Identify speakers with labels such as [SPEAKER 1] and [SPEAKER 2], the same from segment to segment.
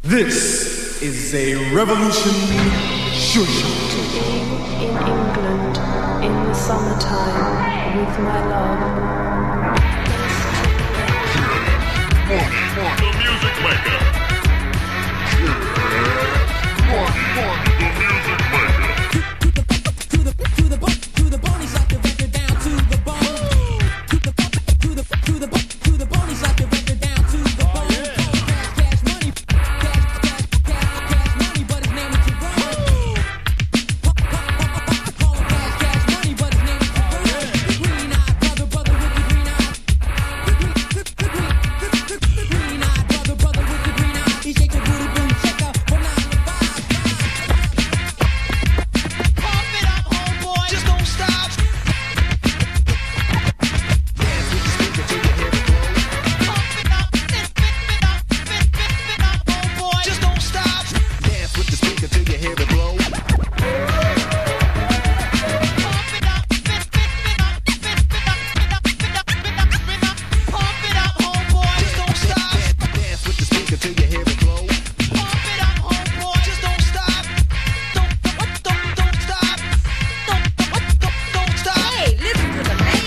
[SPEAKER 1] This is a revolution show.
[SPEAKER 2] In England, in the summertime, with my love.
[SPEAKER 3] The music maker. The music maker.
[SPEAKER 4] To the bone, he's like the record down to the bone. To the bone, he's like the record down to the bone. Cash money, cash money, but his name is Jerome. Call him cash money, but his name is Jerome. Green-eyed brother with the green eyes. Green-eyed brother with the green eyes. He shakes your booty, boom, shake up from 9 to 5.
[SPEAKER 5] Pump it up, homeboy, just don't stop.
[SPEAKER 4] Dance with the speaker till you hear it blow.
[SPEAKER 5] Pump it up, spit it up, homeboy, just don't stop.
[SPEAKER 4] Dance with the speaker till you hear it blow.
[SPEAKER 5] Pump it up, spit up. Pump it up, homeboy, just don't stop.
[SPEAKER 4] Dance with the speaker till you hear it blow.
[SPEAKER 5] Pump it up, homeboy, just don't stop. Don't stop. Don't stop.
[SPEAKER 6] Hey, listen to the man.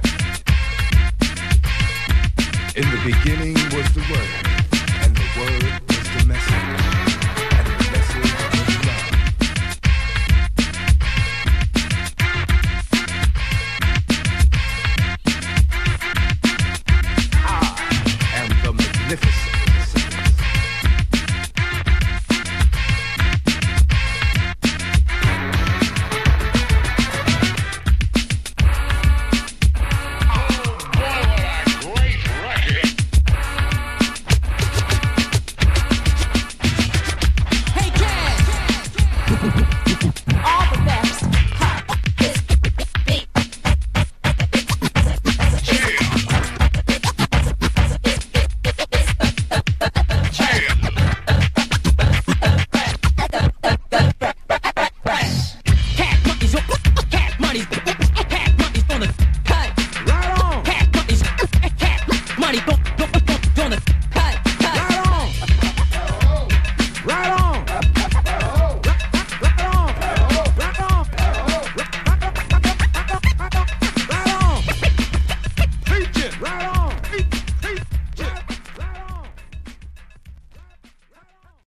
[SPEAKER 1] In the beginning was the Word, and the Word